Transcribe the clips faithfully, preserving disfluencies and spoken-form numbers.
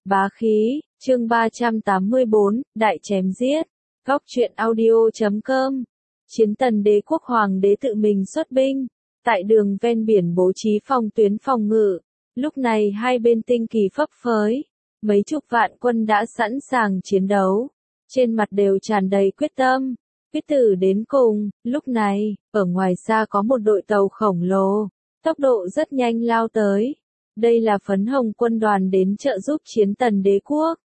Bá khí, chương ba trăm tám mươi bốn, Đại chém giết. Góc truyện audio chấm com. Chiến tần đế quốc hoàng đế tự mình xuất binh, tại đường ven biển bố trí phòng tuyến phòng ngự. Lúc này hai bên tinh kỳ phấp phới, mấy chục vạn quân đã sẵn sàng chiến đấu, trên mặt đều tràn đầy quyết tâm, quyết tử đến cùng. Lúc này, ở ngoài xa có một đội tàu khổng lồ, tốc độ rất nhanh lao tới. Đây là phấn hồng quân đoàn đến trợ giúp chiến tần đế quốc.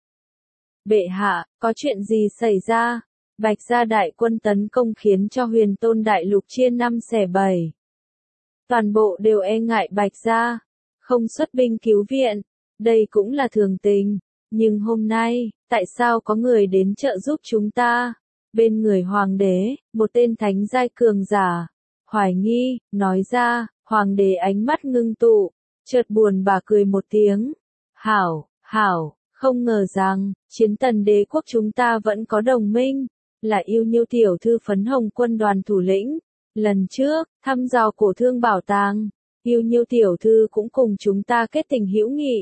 Bệ hạ, có chuyện gì xảy ra? Bạch gia đại quân tấn công khiến cho huyền tôn đại lục chia năm xẻ bảy. Toàn bộ đều e ngại Bạch gia, không xuất binh cứu viện. Đây cũng là thường tình. Nhưng hôm nay, tại sao có người đến trợ giúp chúng ta? Bên người hoàng đế, một tên thánh giai cường giả, hoài nghi, nói ra. Hoàng đế ánh mắt ngưng tụ, chợt buồn bã cười một tiếng. Hảo, hảo, không ngờ rằng, chiến tần đế quốc chúng ta vẫn có đồng minh, là yêu nhiêu tiểu thư phấn hồng quân đoàn thủ lĩnh. Lần trước, thăm dò cổ thương bảo tàng, yêu nhiêu tiểu thư cũng cùng chúng ta kết tình hữu nghị.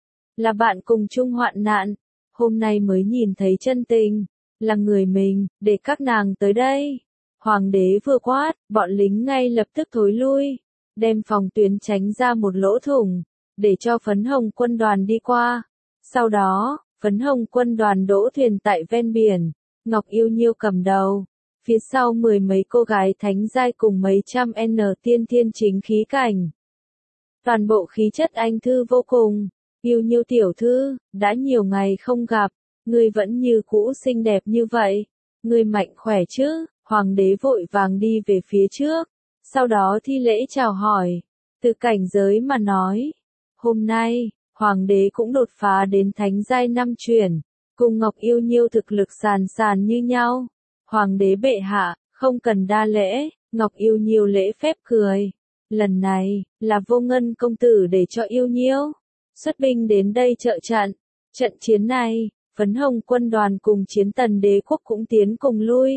Là bạn cùng chung hoạn nạn, hôm nay mới nhìn thấy chân tình, là người mình, để các nàng tới đây. Hoàng đế vừa quát, bọn lính ngay lập tức thối lui, đem phòng tuyến tránh ra một lỗ thủng, để cho phấn hồng quân đoàn đi qua. Sau đó, phấn hồng quân đoàn đỗ thuyền tại ven biển, Ngọc Yêu Nhiêu cầm đầu, phía sau mười mấy cô gái thánh giai cùng mấy trăm N tiên thiên chính khí cảnh. Toàn bộ khí chất anh thư vô cùng. Yêu Nhiêu tiểu thư, đã nhiều ngày không gặp, ngươi vẫn như cũ xinh đẹp như vậy, ngươi mạnh khỏe chứ? Hoàng đế vội vàng đi về phía trước, sau đó thi lễ chào hỏi. Từ cảnh giới mà nói, hôm nay, hoàng đế cũng đột phá đến thánh giai năm chuyển, cùng Ngọc Yêu Nhiêu thực lực sàn sàn như nhau. Hoàng đế bệ hạ, không cần đa lễ. Ngọc Yêu Nhiêu lễ phép cười. Lần này, là Vô Ngân công tử để cho Yêu Nhiêu xuất binh đến đây trợ trận. Trận chiến này, phấn hồng quân đoàn cùng chiến tần đế quốc cũng tiến cùng lui.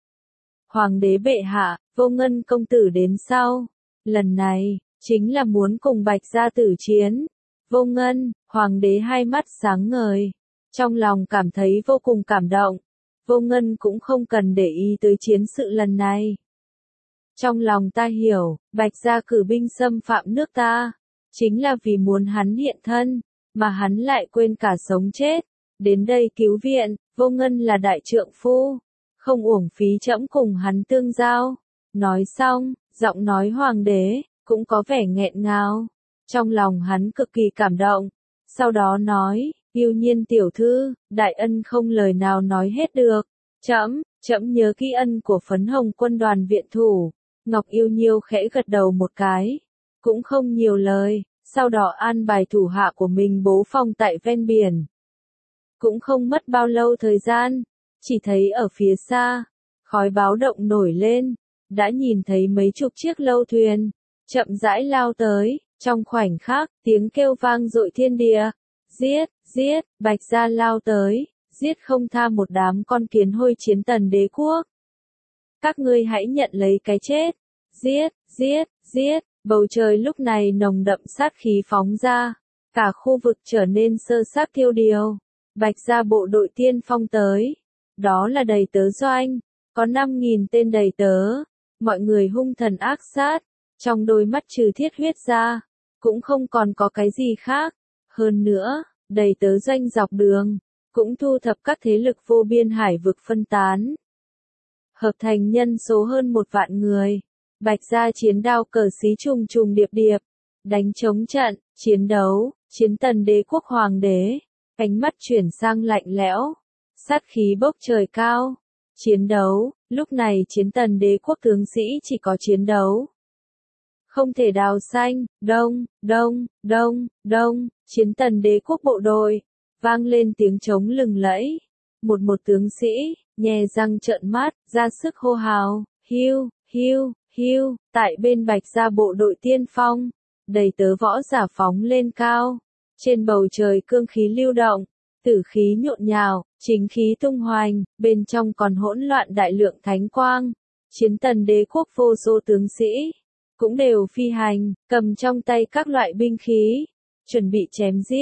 Hoàng đế bệ hạ, Vô Ngân công tử đến sau. Lần này, chính là muốn cùng Bạch gia tử chiến. Vô Ngân, hoàng đế hai mắt sáng ngời, trong lòng cảm thấy vô cùng cảm động. Vô Ngân cũng không cần để ý tới chiến sự lần này. Trong lòng ta hiểu, Bạch gia cử binh xâm phạm nước ta, chính là vì muốn hắn hiện thân, mà hắn lại quên cả sống chết. Đến đây cứu viện, Vô Ngân là đại trượng phu, không uổng phí trẫm cùng hắn tương giao. Nói xong, giọng nói hoàng đế, cũng có vẻ nghẹn ngào. Trong lòng hắn cực kỳ cảm động. Sau đó nói, Yêu Nhiên tiểu thư, đại ân không lời nào nói hết được. Trẫm, trẫm nhớ kỹ ân của phấn hồng quân đoàn viện thủ. Ngọc Yêu Nhiêu khẽ gật đầu một cái, cũng không nhiều lời, sau đó an bài thủ hạ của mình bố phòng tại ven biển. Cũng không mất bao lâu thời gian, chỉ thấy ở phía xa, khói báo động nổi lên, đã nhìn thấy mấy chục chiếc lâu thuyền, chậm rãi lao tới. Trong khoảnh khắc, tiếng kêu vang dội thiên địa. Giết, giết, Bạch gia lao tới, giết không tha một đám con kiến hôi chiến tần đế quốc. Các ngươi hãy nhận lấy cái chết. Giết, giết, giết, bầu trời lúc này nồng đậm sát khí phóng ra. Cả khu vực trở nên sơ sát thiêu điều. Bạch gia bộ đội tiên phong tới. Đó là đầy tớ doanh, có năm nghìn tên đầy tớ. Mọi người hung thần ác sát. Trong đôi mắt trừ thiết huyết ra, cũng không còn có cái gì khác. Hơn nữa, đầy tớ doanh dọc đường, cũng thu thập các thế lực vô biên hải vực phân tán. Hợp thành nhân số hơn một vạn người. Bạch gia chiến đao cờ xí trùng trùng điệp điệp, đánh chống trận, chiến đấu. Chiến tần đế quốc hoàng đế, ánh mắt chuyển sang lạnh lẽo, sát khí bốc trời cao. Chiến đấu, lúc này chiến tần đế quốc tướng sĩ chỉ có chiến đấu. Không thể đào xanh. Đông, đông, đông, đông, chiến tần đế quốc bộ đội, vang lên tiếng trống lừng lẫy. Một một tướng sĩ, nhè răng trợn mắt, ra sức hô hào, hiu, hiu, hiu, tại bên Bạch gia bộ đội tiên phong, đầy tớ võ giả phóng lên cao. Trên bầu trời cương khí lưu động, tử khí nhộn nhào, chính khí tung hoành, bên trong còn hỗn loạn đại lượng thánh quang. Chiến tần đế quốc vô số tướng sĩ cũng đều phi hành, cầm trong tay các loại binh khí, chuẩn bị chém giết.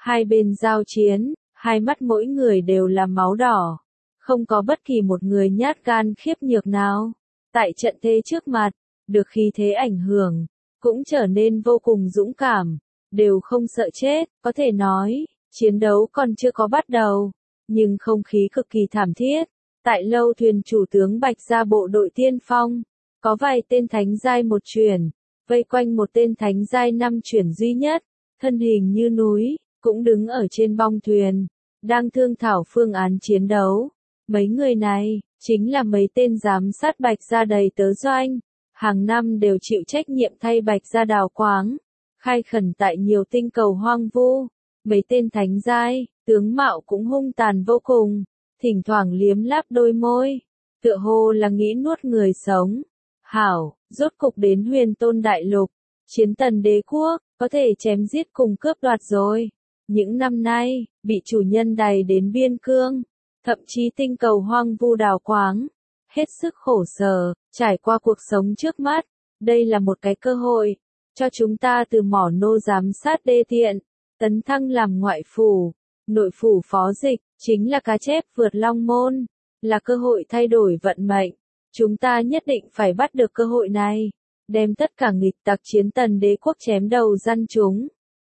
Hai bên giao chiến, hai mắt mỗi người đều là máu đỏ. Không có bất kỳ một người nhát gan khiếp nhược nào. Tại trận thế trước mặt, được khí thế ảnh hưởng, cũng trở nên vô cùng dũng cảm, đều không sợ chết, có thể nói, chiến đấu còn chưa có bắt đầu, nhưng không khí cực kỳ thảm thiết. Tại lâu thuyền chủ tướng Bạch Gia bộ đội tiên phong, có vài tên thánh giai một chuyển, vây quanh một tên thánh giai năm chuyển duy nhất, thân hình như núi, cũng đứng ở trên bong thuyền, đang thương thảo phương án chiến đấu. Mấy người này, chính là mấy tên giám sát Bạch Gia đầy tớ doanh, hàng năm đều chịu trách nhiệm thay Bạch Gia đào quáng, khai khẩn tại nhiều tinh cầu hoang vu. Mấy tên thánh giai, tướng mạo cũng hung tàn vô cùng, thỉnh thoảng liếm láp đôi môi, tựa hồ là nghĩ nuốt người sống. Hảo, rốt cục đến Huyền Tôn Đại Lục, Chiến Tần Đế Quốc, có thể chém giết cùng cướp đoạt rồi. Những năm nay, bị chủ nhân đày đến biên cương, thậm chí tinh cầu hoang vu đào quáng, hết sức khổ sở, trải qua cuộc sống trước mắt. Đây là một cái cơ hội, cho chúng ta từ mỏ nô giám sát đê tiện, tấn thăng làm ngoại phủ, nội phủ phó dịch, chính là cá chép vượt long môn, là cơ hội thay đổi vận mệnh. Chúng ta nhất định phải bắt được cơ hội này, đem tất cả nghịch tặc Chiến Tần Đế Quốc chém đầu răn chúng.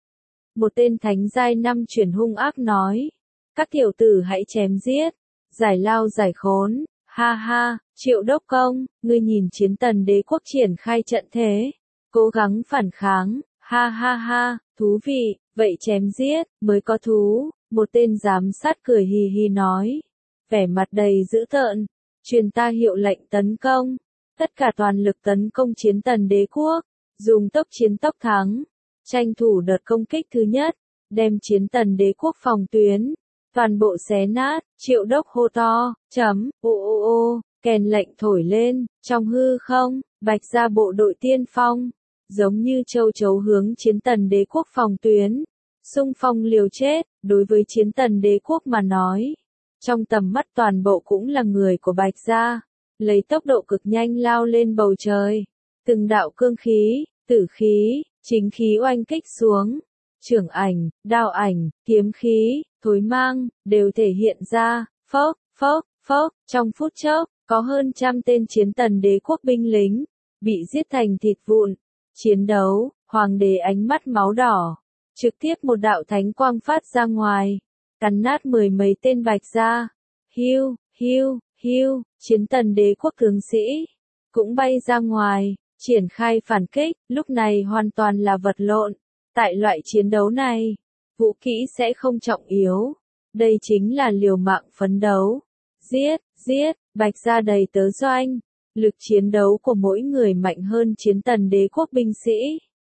Một tên thánh giai năm chuyển hung ác nói, các tiểu tử hãy chém giết, giải lao giải khốn, ha ha, Triệu Đốc Công, ngươi nhìn Chiến Tần Đế Quốc triển khai trận thế, cố gắng phản kháng, ha ha ha, thú vị, vậy chém giết, mới có thú, một tên giám sát cười hì hì nói, vẻ mặt đầy dữ tợn, truyền ta hiệu lệnh tấn công, tất cả toàn lực tấn công Chiến Tần Đế Quốc, dùng tốc chiến tốc thắng, tranh thủ đợt công kích thứ nhất, đem Chiến Tần Đế Quốc phòng tuyến, toàn bộ xé nát. Triệu Đốc hô to, chấm, ô ô ô, kèn lệnh thổi lên, trong hư không, Bạch Gia bộ đội tiên phong, giống như châu chấu hướng Chiến Tần Đế Quốc phòng tuyến, xung phong liều chết. Đối với Chiến Tần Đế Quốc mà nói, trong tầm mắt toàn bộ cũng là người của Bạch Gia, lấy tốc độ cực nhanh lao lên bầu trời, từng đạo cương khí, tử khí, chính khí oanh kích xuống, trưởng ảnh, đao ảnh, kiếm khí, thối mang, đều thể hiện ra, phốc, phốc, phốc, trong phút chốc, có hơn trăm tên Chiến Tần Đế Quốc binh lính, bị giết thành thịt vụn. Chiến đấu, hoàng đế ánh mắt máu đỏ, trực tiếp một đạo thánh quang phát ra ngoài, cắn nát mười mấy tên Bạch Gia. Hiu, hiu, hiu, Chiến Tần Đế Quốc tướng sĩ, cũng bay ra ngoài, triển khai phản kích, lúc này hoàn toàn là vật lộn. Tại loại chiến đấu này, vũ kỹ sẽ không trọng yếu, đây chính là liều mạng phấn đấu. Giết, giết, Bạch Gia đầy tớ doanh, lực chiến đấu của mỗi người mạnh hơn Chiến Tần Đế Quốc binh sĩ.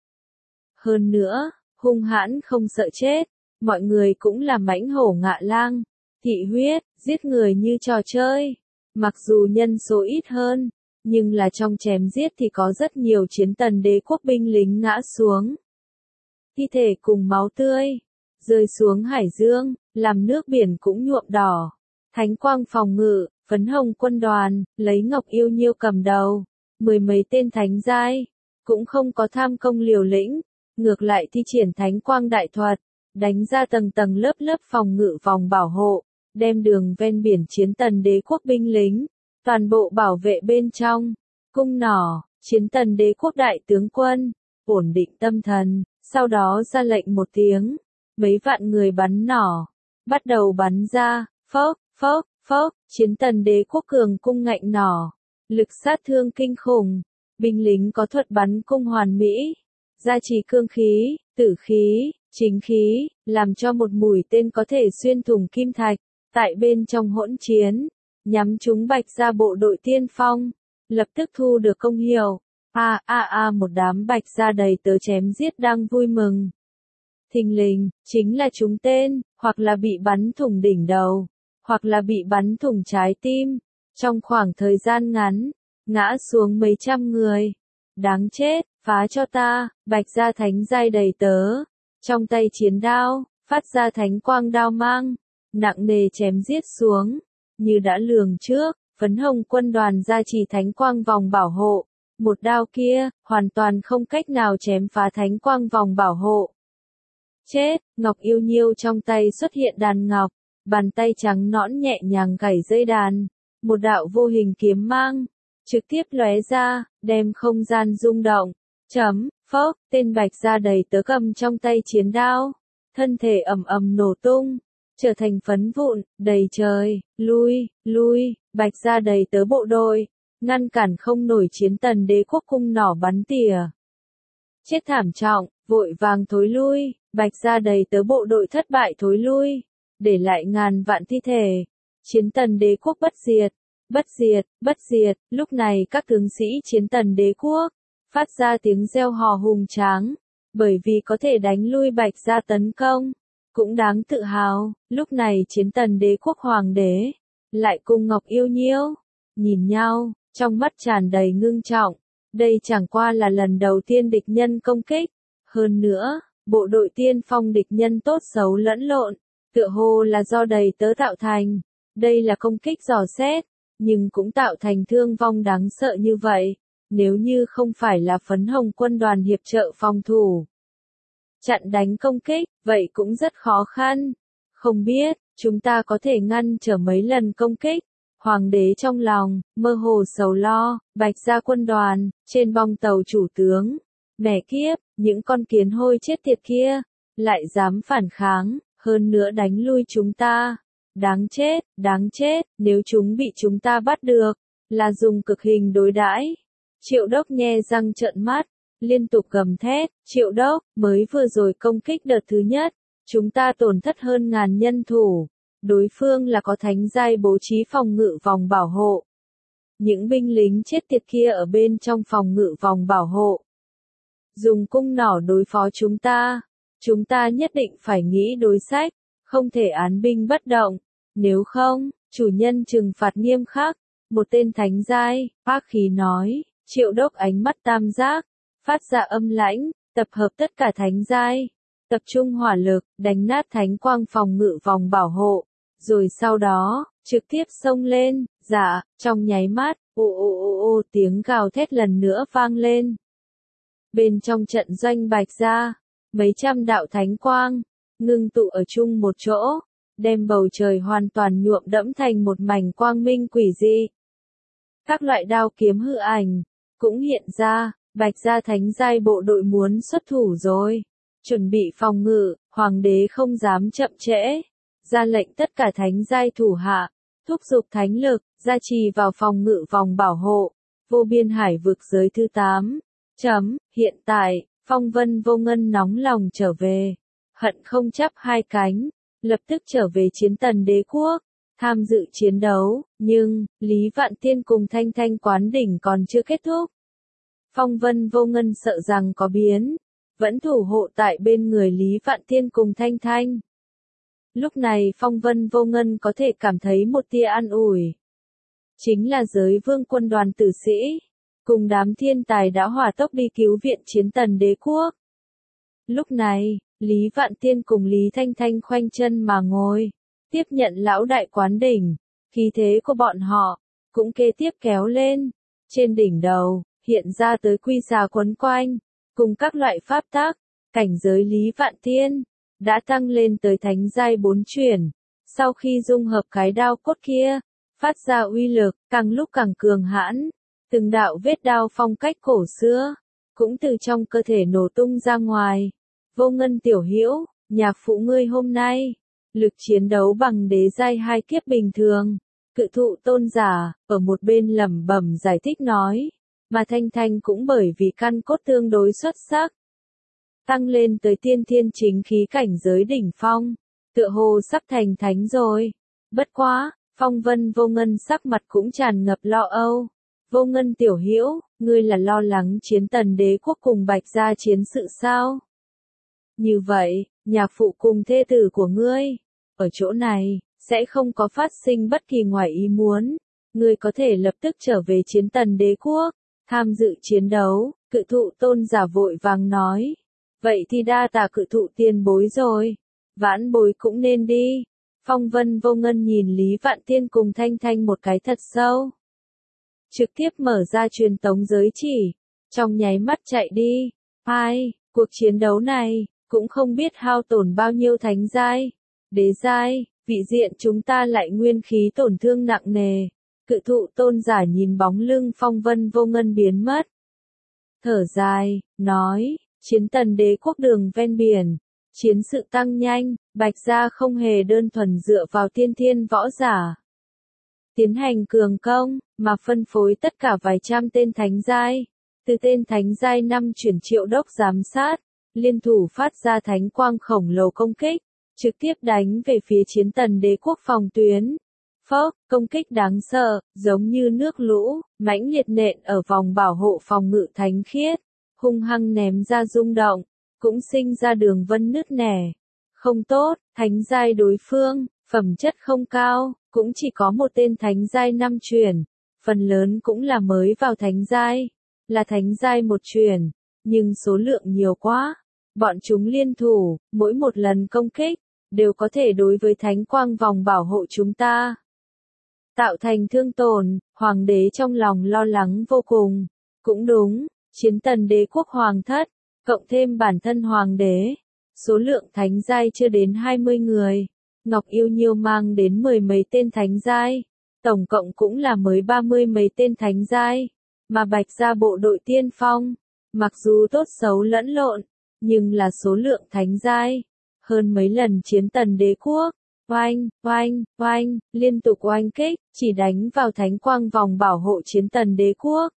Hơn nữa, hung hãn không sợ chết, mọi người cũng là mãnh hổ ngạ lang, thị huyết, giết người như trò chơi. Mặc dù nhân số ít hơn, nhưng là trong chém giết thì có rất nhiều Chiến Tần Đế Quốc binh lính ngã xuống. Thi thể cùng máu tươi, rơi xuống hải dương, làm nước biển cũng nhuộm đỏ. Thánh quang phòng ngự, phấn hồng quân đoàn, lấy Ngọc Yêu Nhiêu cầm đầu, mười mấy tên thánh giai, cũng không có tham công liều lĩnh, ngược lại thi triển thánh quang đại thuật, đánh ra tầng tầng lớp lớp phòng ngự vòng bảo hộ, đem đường ven biển Chiến Tần Đế Quốc binh lính, toàn bộ bảo vệ bên trong. Cung nỏ, Chiến Tần Đế Quốc đại tướng quân, ổn định tâm thần, sau đó ra lệnh một tiếng, mấy vạn người bắn nỏ, bắt đầu bắn ra, phốc, phốc, phốc, Chiến Tần Đế Quốc cường cung ngạnh nỏ, lực sát thương kinh khủng, binh lính có thuật bắn cung hoàn mỹ, gia trì cương khí, tử khí, chính khí, làm cho một mũi tên có thể xuyên thủng kim thạch, tại bên trong hỗn chiến, nhắm trúng Bạch Gia bộ đội tiên phong, lập tức thu được công hiệu. A a a một đám Bạch Gia đầy tớ chém giết đang vui mừng. Thình lình, chính là trúng tên, hoặc là bị bắn thủng đỉnh đầu, hoặc là bị bắn thủng trái tim. Trong khoảng thời gian ngắn, ngã xuống mấy trăm người. Đáng chết, phá cho ta, Bạch Gia thánh giai đầy tớ. Trong tay chiến đao, phát ra thánh quang đao mang, nặng nề chém giết xuống. Như đã lường trước, phấn hồng quân đoàn gia trì thánh quang vòng bảo hộ. Một đao kia, hoàn toàn không cách nào chém phá thánh quang vòng bảo hộ. Chết, Ngọc Yêu Nhiêu trong tay xuất hiện đàn ngọc, bàn tay trắng nõn nhẹ nhàng gảy dây đàn, một đạo vô hình kiếm mang, trực tiếp lóe ra, đem không gian rung động. Chấm, phốc, tên Bạch Gia đầy tớ cầm trong tay chiến đao, thân thể ầm ầm nổ tung, trở thành phấn vụn, đầy trời, lui, lui, Bạch Gia đầy tớ bộ đội, ngăn cản không nổi Chiến Tần Đế quốc cung nỏ bắn tỉa. Chết thảm trọng, vội vàng thối lui, Bạch Gia đầy tớ bộ đội thất bại thối lui, để lại ngàn vạn thi thể. Chiến Tần Đế quốc bất diệt, bất diệt, bất diệt, lúc này các tướng sĩ Chiến Tần Đế quốc phát ra tiếng reo hò hùng tráng, bởi vì có thể đánh lui Bạch Gia tấn công, cũng đáng tự hào. Lúc này Chiến Tần Đế quốc hoàng đế lại cùng Ngọc Yêu Nhiêu nhìn nhau, trong mắt tràn đầy ngưng trọng. Đây chẳng qua là lần đầu tiên địch nhân công kích, hơn nữa, bộ đội tiên phong địch nhân tốt xấu lẫn lộn, tựa hồ là do đầy tớ tạo thành. Đây là công kích dò xét, nhưng cũng tạo thành thương vong đáng sợ như vậy. Nếu như không phải là phấn hồng quân đoàn hiệp trợ phòng thủ, chặn đánh công kích, vậy cũng rất khó khăn. Không biết, chúng ta có thể ngăn trở mấy lần công kích. Hoàng đế trong lòng, mơ hồ sầu lo, Bạch Gia quân đoàn, trên bong tàu chủ tướng. Mẹ kiếp, những con kiến hôi chết tiệt kia, lại dám phản kháng, hơn nữa đánh lui chúng ta. Đáng chết, đáng chết, nếu chúng bị chúng ta bắt được, là dùng cực hình đối đãi. Triệu Đốc nhe răng trợn mắt, liên tục gầm thét, Triệu Đốc, mới vừa rồi công kích đợt thứ nhất, chúng ta tổn thất hơn ngàn nhân thủ, đối phương là có thánh giai bố trí phòng ngự vòng bảo hộ. Những binh lính chết tiệt kia ở bên trong phòng ngự vòng bảo hộ, dùng cung nỏ đối phó chúng ta, chúng ta nhất định phải nghĩ đối sách, không thể án binh bất động, nếu không, chủ nhân trừng phạt nghiêm khắc. Một tên thánh giai, bác khí nói. Triệu Đốc ánh mắt tam giác, phát ra âm lãnh, tập hợp tất cả thánh giai, tập trung hỏa lực, đánh nát thánh quang phòng ngự vòng bảo hộ, rồi sau đó, trực tiếp xông lên. Dạ, trong nháy mắt, ô ô ô ô tiếng gào thét lần nữa vang lên. Bên trong trận doanh Bạch Gia, mấy trăm đạo thánh quang, ngưng tụ ở chung một chỗ, đem bầu trời hoàn toàn nhuộm đẫm thành một mảnh quang minh quỷ dị. Các loại đao kiếm hư ảnh cũng hiện ra, Bạch Gia thánh giai bộ đội muốn xuất thủ rồi. Chuẩn bị phòng ngự, hoàng đế không dám chậm trễ, ra lệnh tất cả thánh giai thủ hạ, thúc giục thánh lực, gia trì vào phòng ngự vòng bảo hộ, vô biên hải vực giới thứ tám. Chấm, hiện tại, Phong Vân Vô Ngân nóng lòng trở về, hận không chắp hai cánh, lập tức trở về Chiến Tần Đế quốc, tham dự chiến đấu, nhưng, Lý Vạn Tiên cùng Thanh Thanh Quán Đỉnh còn chưa kết thúc. Phong Vân Vô Ngân sợ rằng có biến, vẫn thủ hộ tại bên người Lý Vạn Tiên cùng Thanh Thanh. Lúc này Phong Vân Vô Ngân có thể cảm thấy một tia an ủi. Chính là giới vương quân đoàn tử sĩ, cùng đám thiên tài đã hỏa tốc đi cứu viện Chiến Tần Đế quốc. Lúc này, Lý Vạn Tiên cùng Lý Thanh Thanh khoanh chân mà ngồi, tiếp nhận lão đại Quán Đỉnh, khí thế của bọn họ, cũng kế tiếp kéo lên. Trên đỉnh đầu, hiện ra tới quy xà quấn quanh, cùng các loại pháp tác, cảnh giới Lý Vạn Tiên, đã tăng lên tới thánh giai bốn chuyển. Sau khi dung hợp cái đao cốt kia, phát ra uy lực, càng lúc càng cường hãn, từng đạo vết đao phong cách cổ xưa, cũng từ trong cơ thể nổ tung ra ngoài. Vô Ngân tiểu hữu, nhạc phụ ngươi hôm nay, lực chiến đấu bằng đế giai hai kiếp bình thường. Cự thụ tôn giả, ở một bên lẩm bẩm giải thích nói, mà Thanh Thanh cũng bởi vì căn cốt tương đối xuất sắc, tăng lên tới tiên thiên chính khí cảnh giới đỉnh phong, tựa hồ sắp thành thánh rồi. Bất quá, Phong Vân Vô Ngân sắc mặt cũng tràn ngập lo âu. Vô Ngân tiểu hữu, ngươi là lo lắng Chiến Tần Đế quốc cùng Bạch Gia chiến sự sao? Như vậy, nhạc phụ cùng thê tử của ngươi, ở chỗ này, sẽ không có phát sinh bất kỳ ngoài ý muốn. Ngươi có thể lập tức trở về Chiến Tần Đế quốc, tham dự chiến đấu. Cự thụ tôn giả vội vàng nói. Vậy thì đa tạ cự thụ tiền bối rồi. Vãn bối cũng nên đi. Phong Vân Vô Ngân nhìn Lý Vạn Tiên cùng Thanh Thanh một cái thật sâu. Trực tiếp mở ra truyền tống giới chỉ. Trong nháy mắt chạy đi. Ai, cuộc chiến đấu này, cũng không biết hao tổn bao nhiêu thánh giai, đế giai, vị diện chúng ta lại nguyên khí tổn thương nặng nề. Cự thụ tôn giả nhìn bóng lưng phong vân vô ngân biến mất. Thở dài, nói, chiến tần đế quốc đường ven biển, chiến sự tăng nhanh, Bạch Gia không hề đơn thuần dựa vào tiên thiên võ giả. Tiến hành cường công, mà phân phối tất cả vài trăm tên thánh giai, từ tên thánh giai năm chuyển triệu đốc giám sát, liên thủ phát ra thánh quang khổng lồ công kích, trực tiếp đánh về phía chiến tần đế quốc phòng tuyến. Phốc, công kích đáng sợ, giống như nước lũ, mãnh liệt nện ở vòng bảo hộ phòng ngự thánh khiết, hung hăng ném ra rung động, cũng sinh ra đường vân nứt nẻ. Không tốt, thánh giai đối phương, phẩm chất không cao, cũng chỉ có một tên thánh giai năm chuyển, phần lớn cũng là mới vào thánh giai, là thánh giai một chuyển, nhưng số lượng nhiều quá, bọn chúng liên thủ, mỗi một lần công kích, đều có thể đối với thánh quang vòng bảo hộ chúng ta tạo thành thương tổn. Hoàng đế trong lòng lo lắng vô cùng. Cũng đúng, chiến tần đế quốc hoàng thất, cộng thêm bản thân hoàng đế, số lượng thánh giai chưa đến hai mươi người. Ngọc Yêu Nhiêu mang đến mười mấy tên thánh giai, tổng cộng cũng là mới ba mươi mấy tên thánh giai, mà Bạch Gia bộ đội tiên phong, mặc dù tốt xấu lẫn lộn, nhưng là số lượng thánh giai hơn mấy lần chiến tần đế quốc. Oanh, oanh, oanh, liên tục oanh kích, chỉ đánh vào thánh quang vòng bảo hộ chiến tần đế quốc.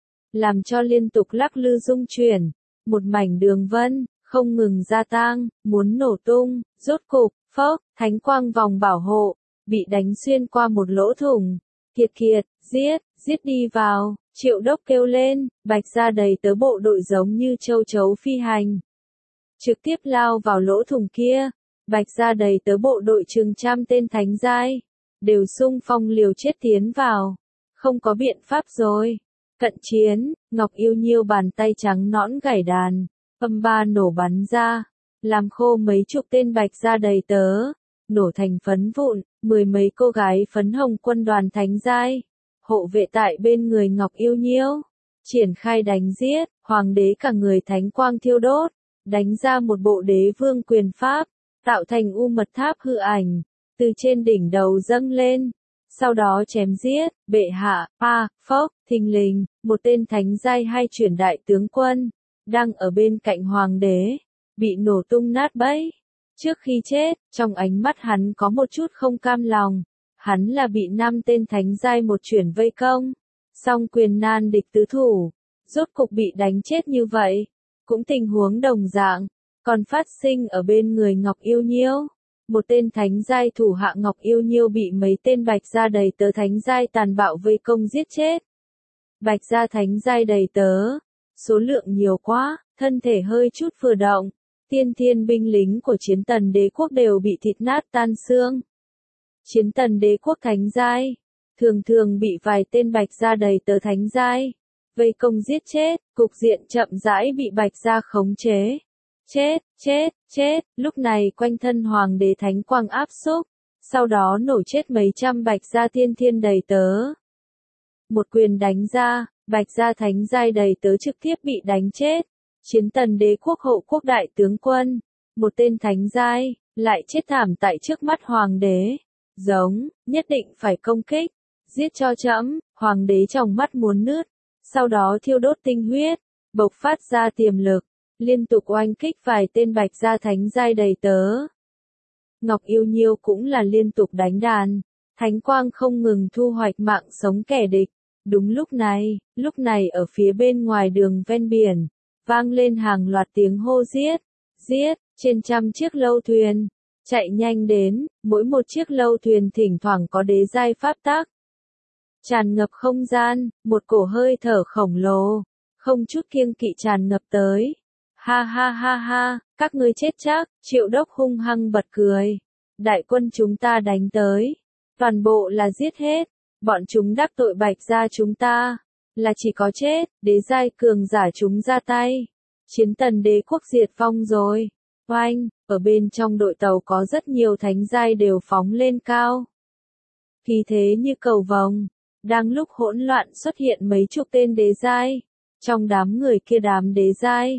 Làm cho liên tục lắc lư rung chuyển, một mảnh đường vân, không ngừng gia tăng, muốn nổ tung, rốt cục, phốc, thánh quang vòng bảo hộ, bị đánh xuyên qua một lỗ thủng. Kiệt kiệt, giết, giết đi vào, triệu đốc kêu lên, Bạch Gia đầy tớ bộ đội giống như châu chấu phi hành. Trực tiếp lao vào lỗ thủng kia. Bạch Gia đầy tớ bộ đội chừng trăm tên thánh giai, đều xung phong liều chết tiến vào. Không có biện pháp rồi. Cận chiến, Ngọc Yêu Nhiêu bàn tay trắng nõn gảy đàn, âm ba nổ bắn ra, làm khô mấy chục tên Bạch Gia đầy tớ, nổ thành phấn vụn, mười mấy cô gái phấn hồng quân đoàn thánh giai, hộ vệ tại bên người Ngọc Yêu Nhiêu, triển khai đánh giết, hoàng đế cả người thánh quang thiêu đốt, đánh ra một bộ đế vương quyền pháp. Tạo thành u mật tháp hư ảnh, từ trên đỉnh đầu dâng lên, sau đó chém giết, bệ hạ, a, phốc, thình lình, một tên thánh giai hai chuyển đại tướng quân, đang ở bên cạnh hoàng đế, bị nổ tung nát bấy. Trước khi chết, trong ánh mắt hắn có một chút không cam lòng, hắn là bị năm tên thánh giai một chuyển vây công, song quyền nan địch tứ thủ, rốt cục bị đánh chết như vậy, cũng tình huống đồng dạng. Còn phát sinh ở bên người Ngọc Yêu Nhiêu, một tên thánh giai thủ hạ Ngọc Yêu Nhiêu bị mấy tên Bạch Gia đầy tớ thánh giai tàn bạo vây công giết chết. Bạch Gia thánh giai đầy tớ, số lượng nhiều quá, thân thể hơi chút vừa động, tiên thiên binh lính của chiến tần đế quốc đều bị thịt nát tan xương. Chiến tần đế quốc thánh giai, thường thường bị vài tên Bạch Gia đầy tớ thánh giai vây công giết chết, cục diện chậm rãi bị Bạch Gia khống chế. Chết, chết, chết, lúc này quanh thân hoàng đế thánh quang áp xúc, sau đó nổ chết mấy trăm Bạch Gia tiên thiên đầy tớ. Một quyền đánh ra, Bạch Gia thánh giai đầy tớ trực tiếp bị đánh chết. Chiến tần đế quốc hộ quốc đại tướng quân, một tên thánh giai, lại chết thảm tại trước mắt hoàng đế. Giống, nhất định phải công kích, giết cho trẫm. Hoàng đế trong mắt muốn nứt, sau đó thiêu đốt tinh huyết, bộc phát ra tiềm lực. Liên tục oanh kích vài tên Bạch Gia thánh giai đầy tớ. Ngọc Yêu Nhiêu cũng là liên tục đánh đàn, thánh quang không ngừng thu hoạch mạng sống kẻ địch. Đúng lúc này, lúc này ở phía bên ngoài đường ven biển, vang lên hàng loạt tiếng hô giết, giết, trên trăm chiếc lâu thuyền, chạy nhanh đến, mỗi một chiếc lâu thuyền thỉnh thoảng có đế giai pháp tắc. Tràn ngập không gian, một cổ hơi thở khổng lồ, không chút kiêng kỵ tràn ngập tới. Ha ha ha ha, các ngươi chết chắc, triệu đốc hung hăng bật cười. Đại quân chúng ta đánh tới, toàn bộ là giết hết, bọn chúng đắc tội Bạch Gia chúng ta, là chỉ có chết, đế giai cường giả chúng ra tay. Chiến tần đế quốc diệt vong rồi. Oanh, ở bên trong đội tàu có rất nhiều thánh giai đều phóng lên cao. Khí thế như cầu vồng, đang lúc hỗn loạn xuất hiện mấy chục tên đế giai. Trong đám người kia đám đế giai,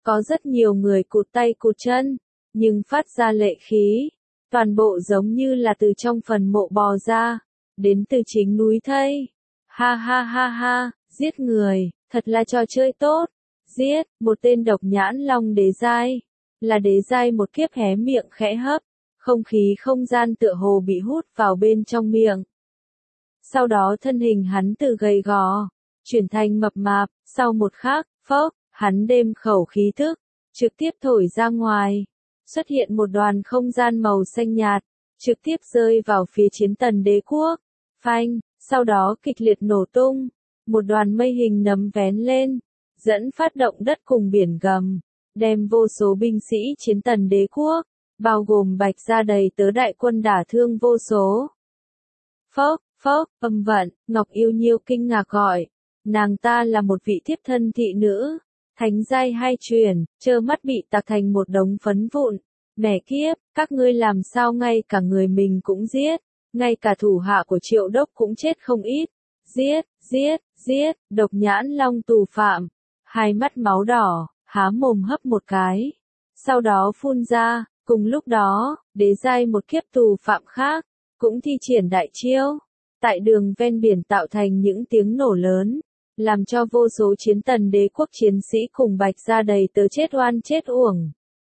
Có rất nhiều người cụt tay cụt chân, nhưng phát ra lệ khí, toàn bộ giống như là từ trong phần mộ bò ra, đến từ chính núi thây. Ha ha ha ha, giết người, thật là trò chơi tốt. Giết, một tên độc nhãn long đế giai. Là đế giai một kiếp hé miệng khẽ hấp, không khí không gian tựa hồ bị hút vào bên trong miệng. Sau đó thân hình hắn từ gầy gò, chuyển thành mập mạp, sau một khắc, phốc, hắn đem khẩu khí thức, trực tiếp thổi ra ngoài. Xuất hiện một đoàn không gian màu xanh nhạt, trực tiếp rơi vào phía chiến tần đế quốc. Phanh, sau đó kịch liệt nổ tung, một đoàn mây hình nấm vén lên, dẫn phát động đất cùng biển gầm, đem vô số binh sĩ chiến tần đế quốc, bao gồm Bạch Gia đầy tớ đại quân đả thương vô số. Phốc, phốc, âm vận, Ngọc Yêu Nhiêu kinh ngạc gọi, nàng ta là một vị thiếp thân thị nữ, thánh giai hai truyền, trơ mắt bị tạc thành một đống phấn vụn. Mẹ kiếp, các ngươi làm sao ngay cả người mình cũng giết, ngay cả thủ hạ của Triệu Đốc cũng chết không ít. Giết, giết, giết, độc nhãn long tù phạm, hai mắt máu đỏ, há mồm hấp một cái, sau đó phun ra. Cùng lúc đó, đế giai một kiếp tù phạm khác, cũng thi triển đại chiêu, tại đường ven biển tạo thành những tiếng nổ lớn, làm cho vô số chiến tần đế quốc chiến sĩ cùng Bạch Gia đầy tớ chết oan chết uổng.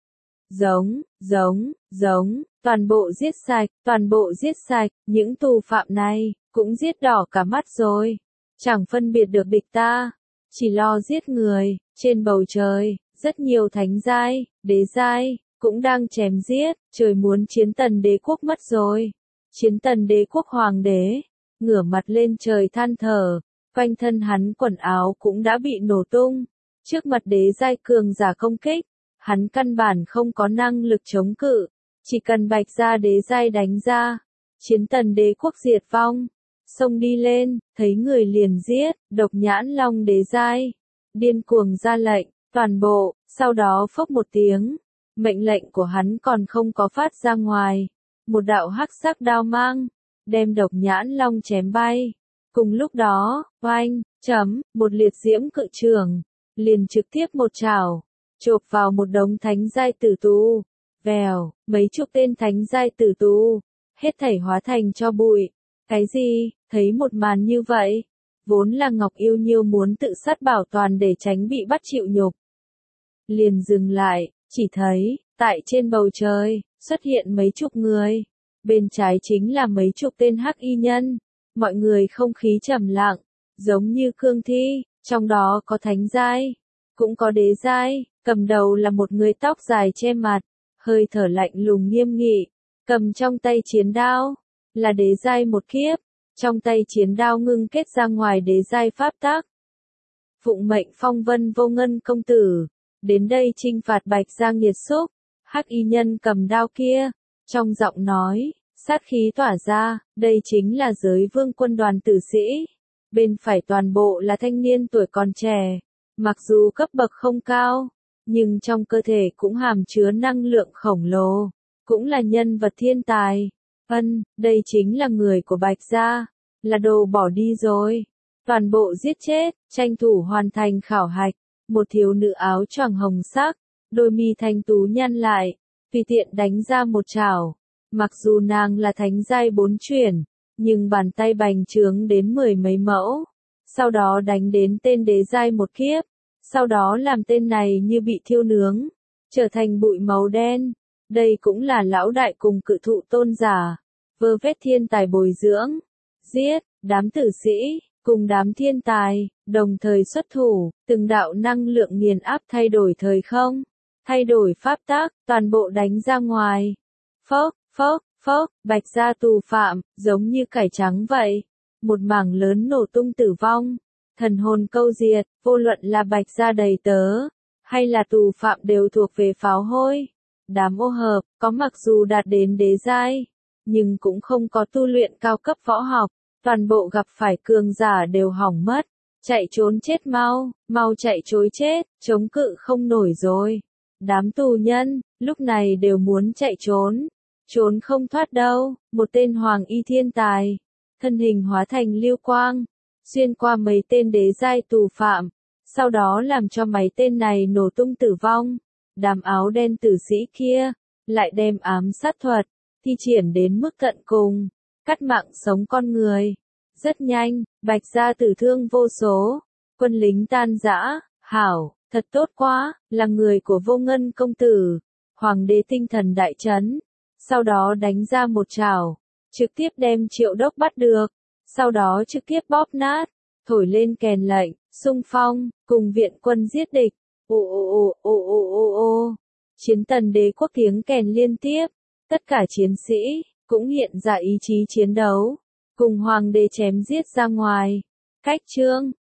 Giống, giống, giống, toàn bộ giết sạch, toàn bộ giết sạch, những tù phạm này, cũng giết đỏ cả mắt rồi, chẳng phân biệt được địch ta, chỉ lo giết người. Trên bầu trời, rất nhiều thánh giai, đế giai, cũng đang chém giết, trời muốn chiến tần đế quốc mất rồi. Chiến tần đế quốc hoàng đế, ngửa mặt lên trời than thở, quanh thân hắn quần áo cũng đã bị nổ tung, trước mặt đế giai cường giả công kích, hắn căn bản không có năng lực chống cự, chỉ cần Bạch Gia đế giai đánh ra, chiến tần đế quốc diệt vong. Xông đi lên, thấy người liền giết, độc nhãn long đế giai, điên cuồng ra lệnh, toàn bộ, sau đó phốc một tiếng, mệnh lệnh của hắn còn không có phát ra ngoài, một đạo hắc sắc đao mang, đem độc nhãn long chém bay. Cùng lúc đó, oanh, chấm, một liệt diễm cự trường, liền trực tiếp một chảo, chộp vào một đống thánh giai tử tù, vèo, mấy chục tên thánh giai tử tù, hết thảy hóa thành cho bụi. Cái gì, thấy một màn như vậy, vốn là Ngọc Yêu Nhiêu muốn tự sát bảo toàn để tránh bị bắt chịu nhục. Liền dừng lại, chỉ thấy, tại trên bầu trời, xuất hiện mấy chục người, bên trái chính là mấy chục tên hắc y nhân, mọi người không khí trầm lặng, giống như cương thi, trong đó có thánh giai, cũng có đế giai, cầm đầu là một người tóc dài che mặt, hơi thở lạnh lùng nghiêm nghị, cầm trong tay chiến đao, là đế giai một kiếp, trong tay chiến đao ngưng kết ra ngoài đế giai pháp tắc. Phụng mệnh phong vân vô ngân công tử, đến đây trinh phạt Bạch Gia nghiệt xúc, hắc y nhân cầm đao kia, trong giọng nói, sát khí tỏa ra, đây chính là giới vương quân đoàn tử sĩ. Bên phải toàn bộ là thanh niên tuổi còn trẻ, mặc dù cấp bậc không cao, nhưng trong cơ thể cũng hàm chứa năng lượng khổng lồ, cũng là nhân vật thiên tài. Ân, đây chính là người của Bạch Gia, là đồ bỏ đi rồi. Toàn bộ giết chết, tranh thủ hoàn thành khảo hạch. Một thiếu nữ áo choàng hồng sắc, đôi mi thanh tú nhăn lại, tùy tiện đánh ra một chảo. Mặc dù nàng là thánh giai bốn chuyển, nhưng bàn tay bành trướng đến mười mấy mẫu. Sau đó đánh đến tên đế giai một kiếp, sau đó làm tên này như bị thiêu nướng, trở thành bụi màu đen. Đây cũng là lão đại cùng cự thụ tôn giả, vơ vét thiên tài bồi dưỡng, giết, đám tử sĩ, cùng đám thiên tài, đồng thời xuất thủ, từng đạo năng lượng nghiền áp thay đổi thời không, thay đổi pháp tắc, toàn bộ đánh ra ngoài. Phốc, phốc, phốc, Bạch Gia tù phạm, giống như cải trắng vậy. Một mảng lớn nổ tung tử vong, thần hồn câu diệt, vô luận là Bạch Gia đầy tớ, hay là tù phạm đều thuộc về pháo hôi. Đám ô hợp, có mặc dù đạt đến đế giai, nhưng cũng không có tu luyện cao cấp võ học, toàn bộ gặp phải cường giả đều hỏng mất, chạy trốn chết mau, mau chạy trối chết, chống cự không nổi rồi. Đám tù nhân, lúc này đều muốn chạy trốn, trốn không thoát đâu. Một tên hoàng y thiên tài, thân hình hóa thành lưu quang, xuyên qua mấy tên đế giai tù phạm, sau đó làm cho mấy tên này nổ tung tử vong. Đám áo đen tử sĩ kia, lại đem ám sát thuật, thi triển đến mức tận cùng, cắt mạng sống con người. Rất nhanh, Bạch gia tử thương vô số, quân lính tan rã, hảo, thật tốt quá, là người của Vô Ngân công tử. Hoàng đế tinh thần đại chấn, sau đó đánh ra một chảo, trực tiếp đem Triệu Đốc bắt được, sau đó trực tiếp bóp nát, thổi lên kèn lệnh, xung phong, cùng viện quân giết địch. Ô ô ô ô ô ô ô, chiến tần đế quốc tiếng kèn liên tiếp, tất cả chiến sĩ cũng hiện ra ý chí chiến đấu, cùng hoàng đế chém giết ra ngoài. Cách chương